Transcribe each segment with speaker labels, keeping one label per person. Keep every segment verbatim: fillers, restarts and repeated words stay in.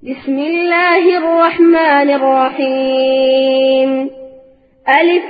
Speaker 1: بسم الله الرحمن الرحيم. ألف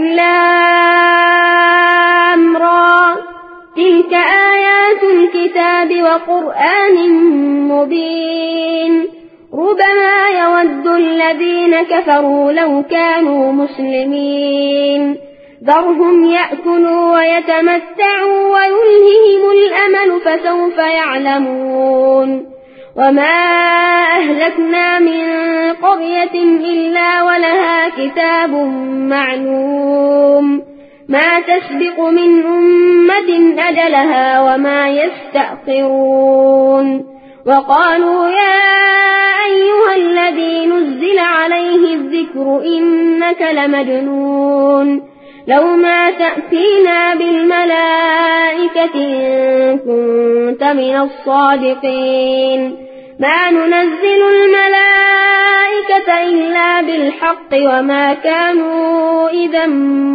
Speaker 1: لام را، تلك آيات الكتاب وقرآن مبين. ربما يود الذين كفروا لو كانوا مسلمين، ذرهم يأكلوا ويتمتعوا ويلههم الأمل فسوف يعلمون. وما أهلكنا من قرية إلا ولها كتاب معلوم، ما تسبق من أمة أجلها وما يستأخرون. وقالوا يا أيها الذي نزل عليه الذكر إنك لمجنون، لو ما تأتينا بالملائكة إن كنت من الصادقين. ما ننزل الملائكة إلا بالحق وما كانوا إذا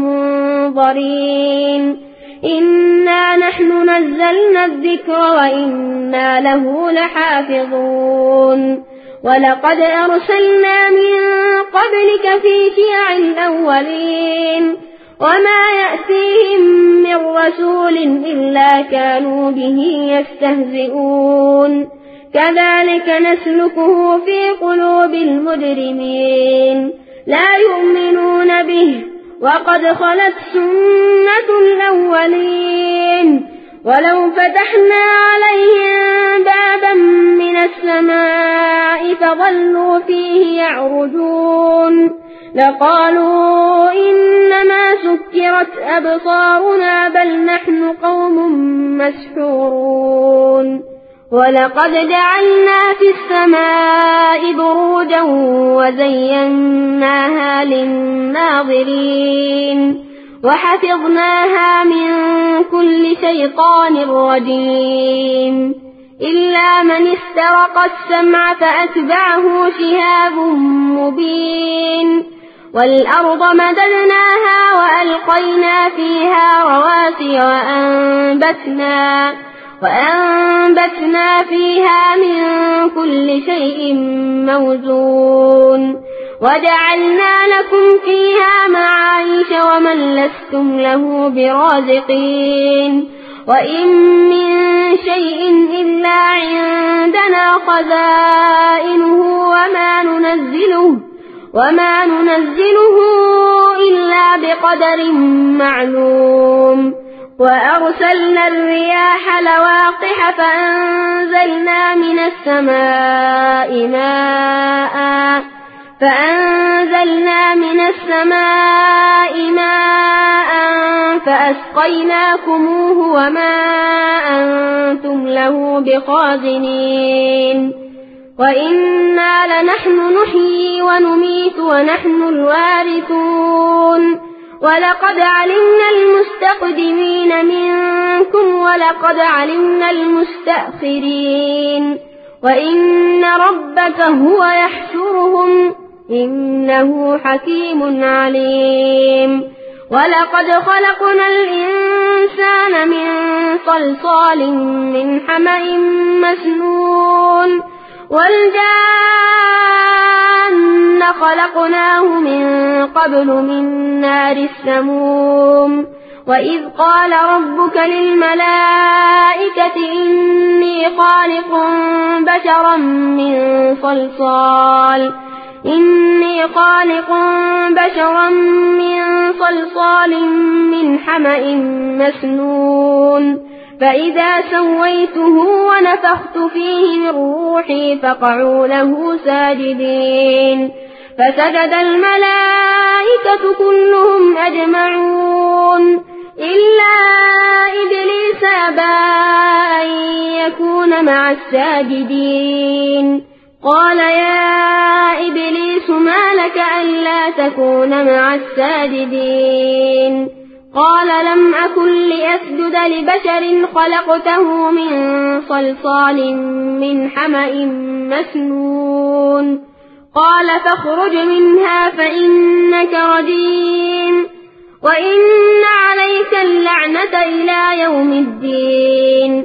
Speaker 1: منظرين. إنا نحن نزلنا الذكر وإنا له لحافظون. ولقد أرسلنا من قبلك في شيع الأولين، وما يأتيهم من رسول إلا كانوا به يستهزئون. كذلك نسلكه في قلوب المجرمين، لا يؤمنون به وقد خلت سنة الأولين. ولو فتحنا عليهم بابا من السماء فظلوا فيه يعرجون لقالوا إنما سكرت أبصارنا بل نحن قوم مسحورون. ولقد جعلنا في السماء بروجا وزيناها للناظرين وحفظناها من كل شيطان رجيم إلا من استرق السمع فأتبعه شهاب مبين. والأرض مددناها وألقينا فيها رواسي وأنبتنا, وأنبتنا فيها من كل شيء موزون وجعلنا لكم فيها معايش ومن لستم له برازقين. وإن من شيء إلا عندنا خزائنه وما ننزله, وما ننزله إلا بقدر معلوم. وأرسلنا الرياح لواقح فأنزلنا من السماء ماء فأنزلنا من السماء ماء فأسقيناكموه وما أنتم له بخازنين. وإنا لنحن نحيي ونميت ونحن الوارثون. ولقد علمنا المستقدمين منكم ولقد علمنا المستأخرين. وإن ربك هو يحشرهم إنه حكيم عليم. ولقد خلقنا الإنسان من صلصال من حمأ مسنون والجان خلقناه من قبل من نار السموم. وإذ قال ربك للملائكة إني خالق بشرا من صلصال إني خالق بشرا من صلصال من حمأ مسنون فإذا سويته ونفخت فيه من روحي فقعوا له ساجدين. فسجد الملائكة كلهم أجمعون إلا إبليس أبى أن يكون مع الساجدين. قال يا إبليس ما لك ألا تكون مع الساجدين؟ قال لم أكن لأسجد لبشر خلقته من صلصال من حمأ مسنون. قال فاخرج منها فإنك رجيم وإن عليك اللعنة إلى يوم الدين.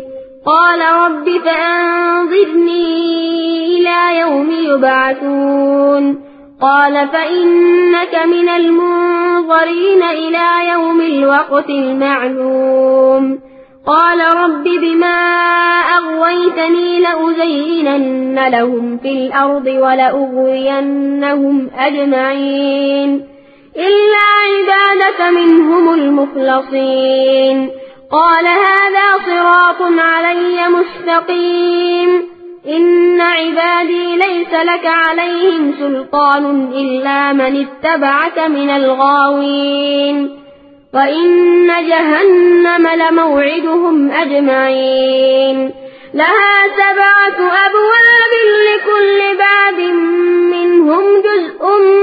Speaker 1: قال رب فأنظرني إلى يوم يبعثون قال فإنك من المنظرين إلى يوم الوقت المعلوم قال رب بما أغويتني لأزينن لهم في الأرض ولأغوينهم أجمعين إلا عبادك منهم المخلصين قال هذا صراط علي مستقيم إن عبادي ليس لك عليهم سلطان إلا من اتبعك من الغاوين وإن جهنم لموعدهم أجمعين لها سبعة أبواب لكل باب منهم جزء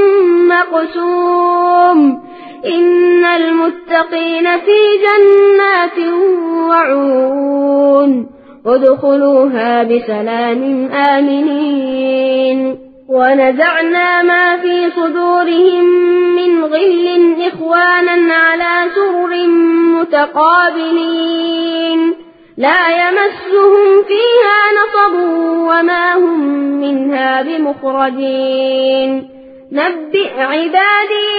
Speaker 1: مقسوم إن المتقين في جنات وعيون ادخلوها بسلام آمنين ونزعنا ما في صدورهم من غل إخوانا على سرر متقابلين لا يمسهم فيها نصب وما هم منها بمخرجين نبئ عبادي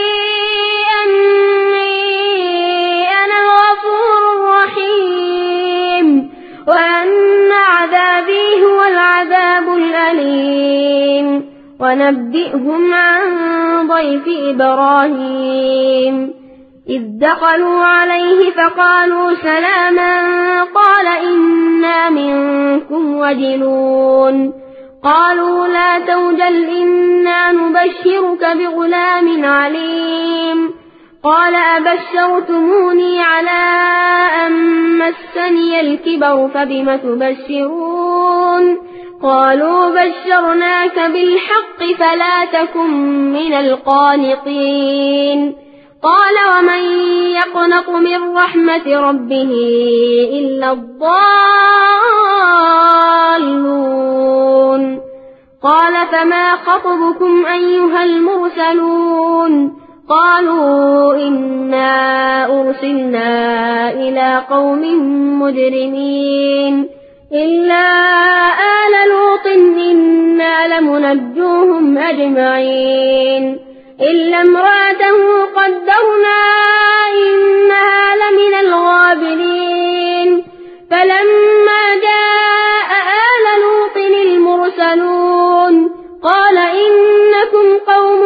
Speaker 1: أني أنا الغفور الرحيم وأن عذابي هو العذاب الأليم ونبئهم عن ضيف إبراهيم إذ دخلوا عليه فقالوا سلاما قال إنا منكم وجلون قالوا لا توجل إنا نبشرك بغلام عليم قال أبشرتموني على أن مسني الكبر فبم تبشرون قالوا بشرناك بالحق فلا تكن من القانطين قال ومن يقنط من رحمة ربه إلا الضالون قال فما خطبكم أيها المرسلون قالوا إنا أرسلنا إلى قوم مجرمين إلا آل لوط إنا لمنجوهم أجمعين إلا امرأته قدرنا إنها لمن الغابرين فلما جاء آل لوط المرسلون قال إنكم قوم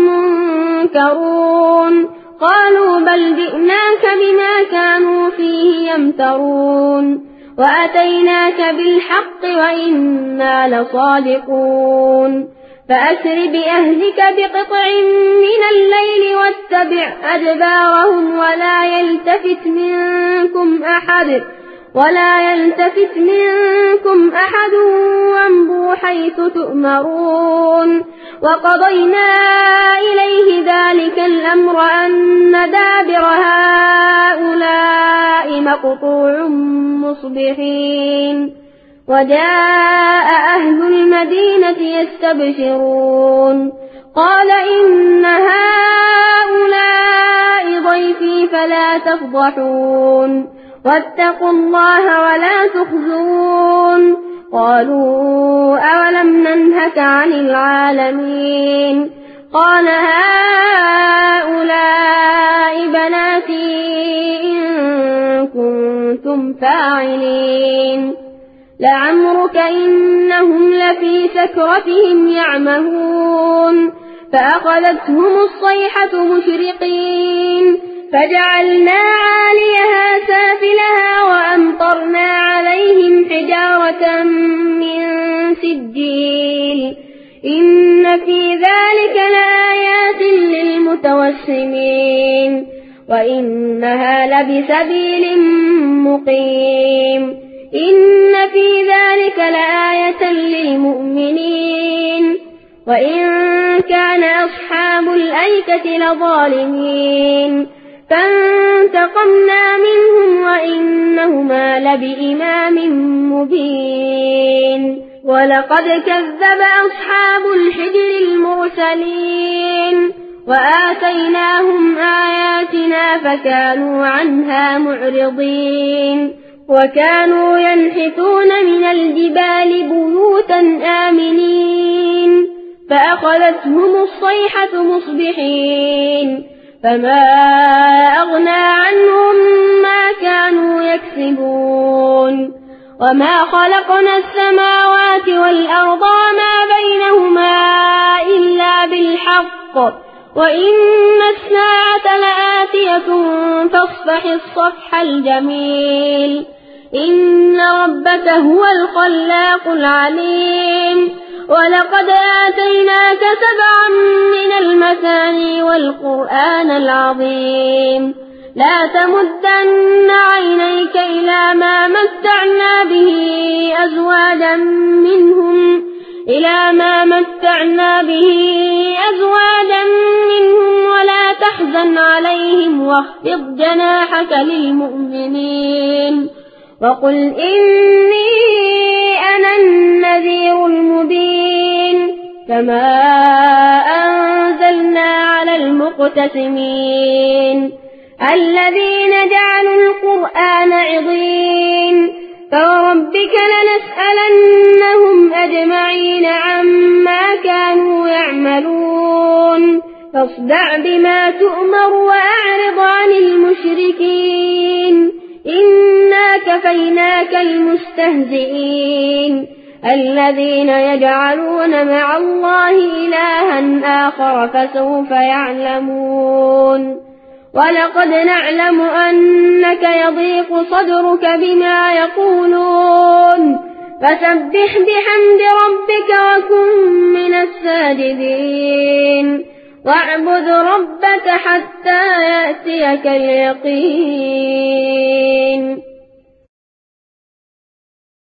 Speaker 1: منكرون قالوا بل جئناك بما كانوا فيه يمترون وأتيناك بالحق وإنا لصادقون فأسر بأهلك بقطع من الليل واتبع أدبارهم ولا يلتفت منكم أحد ولا يلتفت منكم أحد وامضوا حيث تؤمرون وقضينا إليه ذلك الأمر أن دابر هؤلاء مقطوع مصبحين وجاء أهل المدينة يستبشرون قال إن هؤلاء ضيفي فلا تفضحون واتقوا الله ولا تخزون قالوا أولم ننهك عن العالمين قال هؤلاء بناتي إن كنتم فاعلين لعمرك إنهم لفي سكرتهم يعمهون فأخذتهم الصيحة مشرقين فجعلنا عاليها سافلها وأمطرنا عليهم حجارة من سجيل إن في ذلك لآيات للمتوسمين وإنها لبسبيل مقيم إن في ذلك لآية للمؤمنين وإن كان أصحاب الأيكة لظالمين فانتقمنا منهم وإنهما لبإمام مبين ولقد كذب أصحاب الحجر المرسلين وآتيناهم آياتنا فكانوا عنها معرضين وكانوا ينحتون من الجبال بيوتا آمنين فأخذتهم الصيحة مصبحين فما أغنى عنهم ما كانوا يكسبون وما خلقنا السماوات والأرض وما بينهما إلا بالحق وإن الساعة لآتية فاصفح الصفح الجميل إن ربك هو الخلاق العليم ولقد آتيناك سبعا من المثاني والقرآن العظيم لا تمدن عينيك إلى ما متعنا به أزواجا منهم إلى ما متعنا به أزواجا منهم ولا تحزن عليهم واخفض جناحك للمؤمنين وقل إني أنا النذير المبين كما أنزلنا على المقتسمين الذين جعلوا القرآن عضين فوربك لنسألنهم أجمعين عما كانوا يعملون فاصدع بما تؤمر وأعرض عن المشركين إنا كفيناك المستهزئين الذين يجعلون مع الله إلها آخر فسوف يعلمون ولقد نعلم أنك يضيق صدرك بما يقولون فسبح بحمد ربك وكن من الساجدين واعبد ربك حتى يأتيك اليقين.